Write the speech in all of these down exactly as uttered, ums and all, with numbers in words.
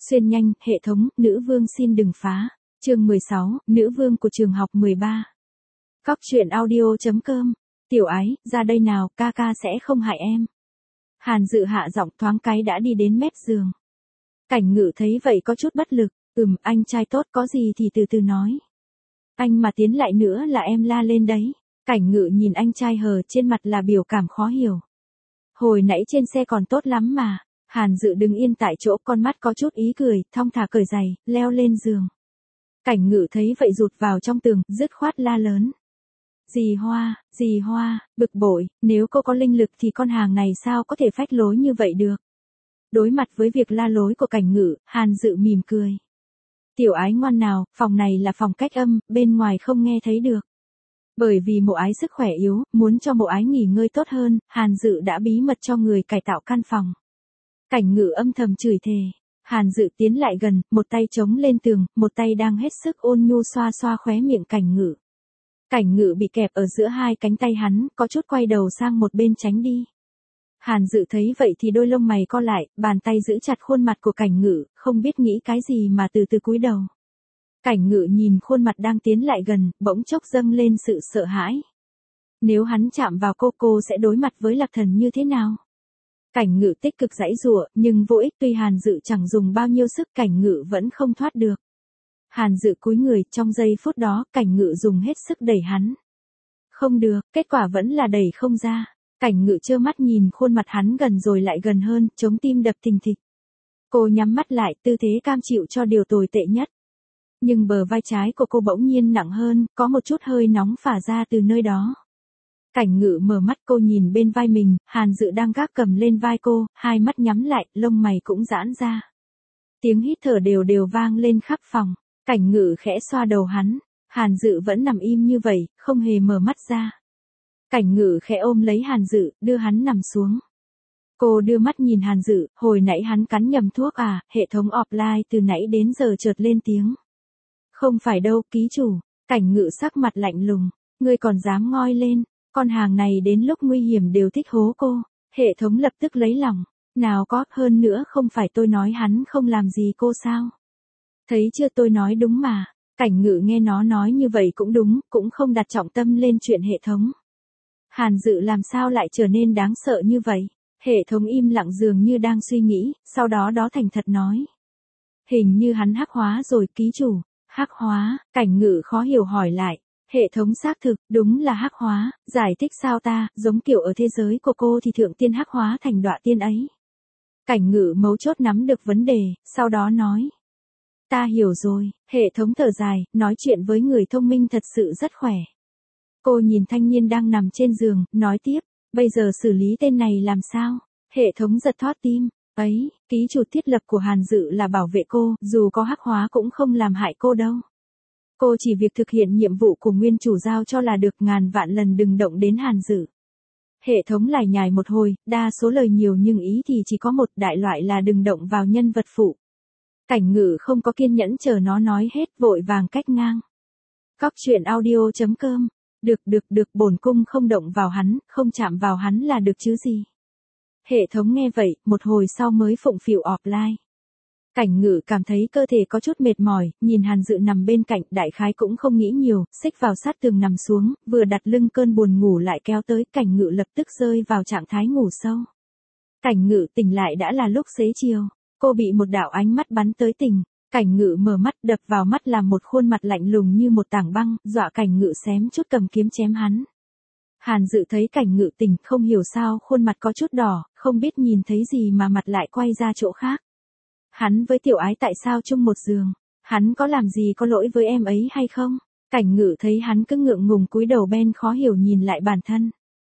Xuyên nhanh, hệ thống, nữ vương xin đừng phá. Chương mười sáu, nữ vương của trường học mười ba. Cóc truyện audio.com. Tiểu ái, ra đây nào, ca ca sẽ không hại em. Hàn Dự hạ giọng thoáng cái đã đi đến mép giường. Cảnh Ngự thấy vậy có chút bất lực, ừm, anh trai tốt, có gì thì từ từ nói. Anh mà tiến lại nữa là em la lên đấy. Cảnh Ngự nhìn anh trai hờ, trên mặt là biểu cảm khó hiểu. Hồi nãy trên xe còn tốt lắm mà. Hàn Dự đứng yên tại chỗ, con mắt có chút ý cười, thong thả cởi giày, leo lên giường. Cảnh Ngự thấy vậy rụt vào trong tường, dứt khoát la lớn. Dì Hoa, dì Hoa, bực bội, nếu cô có linh lực thì con hàng này sao có thể phách lối như vậy được. Đối mặt với việc la lối của Cảnh Ngự, Hàn Dự mỉm cười. Tiểu ái ngoan nào, phòng này là phòng cách âm, bên ngoài không nghe thấy được. Bởi vì Mộ Ái sức khỏe yếu, muốn cho Mộ Ái nghỉ ngơi tốt hơn, Hàn Dự đã bí mật cho người cải tạo căn phòng. Cảnh Ngự âm thầm chửi thề. Hàn Dự tiến lại gần, một tay chống lên tường, một tay đang hết sức ôn nhu xoa xoa khóe miệng Cảnh Ngự. Cảnh Ngự bị kẹp ở giữa hai cánh tay hắn, có chút quay đầu sang một bên tránh đi. Hàn Dự thấy vậy thì đôi lông mày co lại, bàn tay giữ chặt khuôn mặt của Cảnh Ngự, không biết nghĩ cái gì mà từ từ cúi đầu. Cảnh Ngự nhìn khuôn mặt đang tiến lại gần, bỗng chốc dâng lên sự sợ hãi. Nếu hắn chạm vào cô, cô sẽ đối mặt với Lạc Thần như thế nào? Cảnh Ngự tích cực giãy giụa, nhưng vô ích, tuy Hàn Dự chẳng dùng bao nhiêu sức, Cảnh Ngự vẫn không thoát được. Hàn Dự cúi người, trong giây phút đó, Cảnh Ngự dùng hết sức đẩy hắn. Không được, kết quả vẫn là đẩy không ra. Cảnh Ngự trơ mắt nhìn khuôn mặt hắn gần rồi lại gần hơn, chống tim đập thình thịch. Cô nhắm mắt lại, tư thế cam chịu cho điều tồi tệ nhất. Nhưng bờ vai trái của cô bỗng nhiên nặng hơn, có một chút hơi nóng phả ra từ nơi đó. Cảnh Ngự mở mắt, cô nhìn bên vai mình, Hàn Dự đang gác cầm lên vai cô, hai mắt nhắm lại, lông mày cũng giãn ra. Tiếng hít thở đều đều vang lên khắp phòng. Cảnh Ngự khẽ xoa đầu hắn, Hàn Dự vẫn nằm im như vậy, không hề mở mắt ra. Cảnh Ngự khẽ ôm lấy Hàn Dự, đưa hắn nằm xuống. Cô đưa mắt nhìn Hàn Dự, hồi nãy hắn cắn nhầm thuốc à, hệ thống offline từ nãy đến giờ chợt lên tiếng. Không phải đâu, ký chủ. Cảnh Ngự sắc mặt lạnh lùng, ngươi còn dám ngoi lên, con hàng này đến lúc nguy hiểm đều thích hố cô. Hệ thống lập tức lấy lòng, nào có, hơn nữa không phải tôi nói hắn không làm gì cô sao? Thấy chưa, tôi nói đúng mà. Cảnh Ngự nghe nó nói như vậy cũng đúng, cũng không đặt trọng tâm lên chuyện hệ thống. Hàn Dự làm sao lại trở nên đáng sợ như vậy? Hệ thống im lặng dường như đang suy nghĩ, sau đó đó thành thật nói. Hình như hắn hắc hóa rồi, ký chủ. Hắc hóa, Cảnh Ngự khó hiểu hỏi lại. Hệ thống xác thực, đúng là hắc hóa, giải thích sao ta, giống kiểu ở thế giới của cô thì thượng tiên hắc hóa thành đọa tiên ấy. Cảnh Ngự mấu chốt nắm được vấn đề, sau đó nói. Ta hiểu rồi, hệ thống thở dài, nói chuyện với người thông minh thật sự rất khỏe. Cô nhìn thanh niên đang nằm trên giường, nói tiếp, bây giờ xử lý tên này làm sao? Hệ thống giật thót tim, ấy, ký chủ thiết lập của Hàn Dự là bảo vệ cô, dù có hắc hóa cũng không làm hại cô đâu. Cô chỉ việc thực hiện nhiệm vụ của nguyên chủ giao cho là được, ngàn vạn lần đừng động đến Hàn Dự. Hệ thống lải nhải một hồi, đa số lời nhiều nhưng ý thì chỉ có một, đại loại là đừng động vào nhân vật phụ. Cảnh Ngự không có kiên nhẫn chờ nó nói hết, vội vàng cách ngang. Cóc truyện audio.com. Được được được, bổn cung không động vào hắn, không chạm vào hắn là được chứ gì. Hệ thống nghe vậy, một hồi sau mới phụng phịu offline. Cảnh Ngự cảm thấy cơ thể có chút mệt mỏi, nhìn Hàn Dự nằm bên cạnh, đại khái cũng không nghĩ nhiều, xích vào sát tường nằm xuống, vừa đặt lưng cơn buồn ngủ lại kéo tới, Cảnh Ngự lập tức rơi vào trạng thái ngủ sâu. Cảnh Ngự tỉnh lại đã là lúc xế chiều, cô bị một đạo ánh mắt bắn tới tỉnh. Cảnh Ngự mở mắt, đập vào mắt là một khuôn mặt lạnh lùng như một tảng băng, dọa Cảnh Ngự xém chút cầm kiếm chém hắn. Hàn Dự thấy Cảnh Ngự tỉnh, không hiểu sao khuôn mặt có chút đỏ, không biết nhìn thấy gì mà mặt lại quay ra chỗ khác. Hắn với Tiểu Ái tại sao chung một giường? Hắn có làm gì có lỗi với em ấy hay không? Cảnh Ngự thấy hắn cứ ngượng ngùng cúi đầu bên khó hiểu nhìn lại bản thân.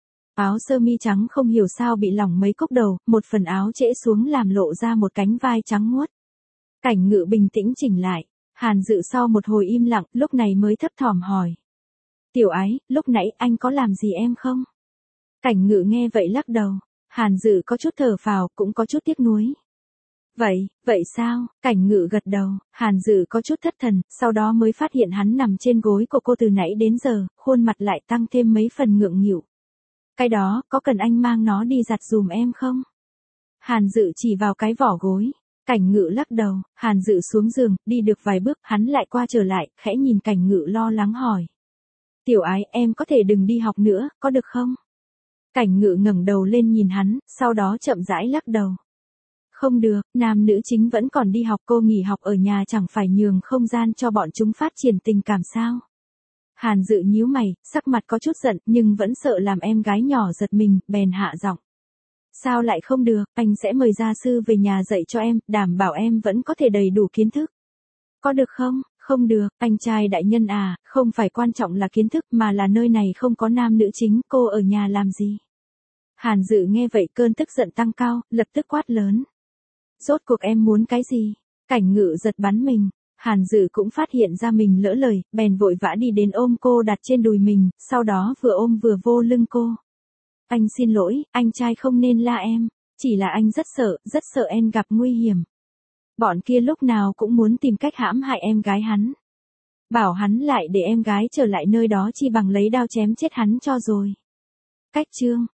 Áo sơ mi trắng không hiểu sao bị lỏng mấy cúc đầu, một phần áo trễ xuống làm lộ ra một cánh vai trắng muốt. Cảnh Ngự bình tĩnh chỉnh lại, Hàn Dự sau một hồi im lặng, lúc này mới thấp thỏm hỏi. Tiểu Ái, lúc nãy anh có làm gì em không? Cảnh Ngự nghe vậy lắc đầu, Hàn Dự có chút thở phào, cũng có chút tiếc nuối. Vậy, vậy sao? Cảnh Ngự gật đầu, Hàn Dự có chút thất thần, sau đó mới phát hiện hắn nằm trên gối của cô từ nãy đến giờ, khuôn mặt lại tăng thêm mấy phần ngượng nghịu. Cái đó, có cần anh mang nó đi giặt dùm em không? Hàn Dự chỉ vào cái vỏ gối. Cảnh Ngự lắc đầu, Hàn Dự xuống giường, đi được vài bước, hắn lại qua trở lại, khẽ nhìn Cảnh Ngự lo lắng hỏi. Tiểu ái, em có thể đừng đi học nữa, có được không? Cảnh Ngự ngẩng đầu lên nhìn hắn, sau đó chậm rãi lắc đầu. Không được, nam nữ chính vẫn còn đi học, cô nghỉ học ở nhà chẳng phải nhường không gian cho bọn chúng phát triển tình cảm sao? Hàn Dự nhíu mày, sắc mặt có chút giận, nhưng vẫn sợ làm em gái nhỏ giật mình, bèn hạ giọng. Sao lại không được, anh sẽ mời gia sư về nhà dạy cho em, đảm bảo em vẫn có thể đầy đủ kiến thức. Có được không? Không được, anh trai đại nhân à, không phải quan trọng là kiến thức mà là nơi này không có nam nữ chính, cô ở nhà làm gì? Hàn Dự nghe vậy cơn tức giận tăng cao, lập tức quát lớn. Rốt cuộc em muốn cái gì? Cảnh Ngự giật bắn mình. Hàn Dự cũng phát hiện ra mình lỡ lời, bèn vội vã đi đến ôm cô đặt trên đùi mình, sau đó vừa ôm vừa vô lưng cô. Anh xin lỗi, anh trai không nên la em, chỉ là anh rất sợ, rất sợ em gặp nguy hiểm. Bọn kia lúc nào cũng muốn tìm cách hãm hại em gái hắn. Bảo hắn lại để em gái trở lại nơi đó chi bằng lấy đao chém chết hắn cho rồi. Cách chương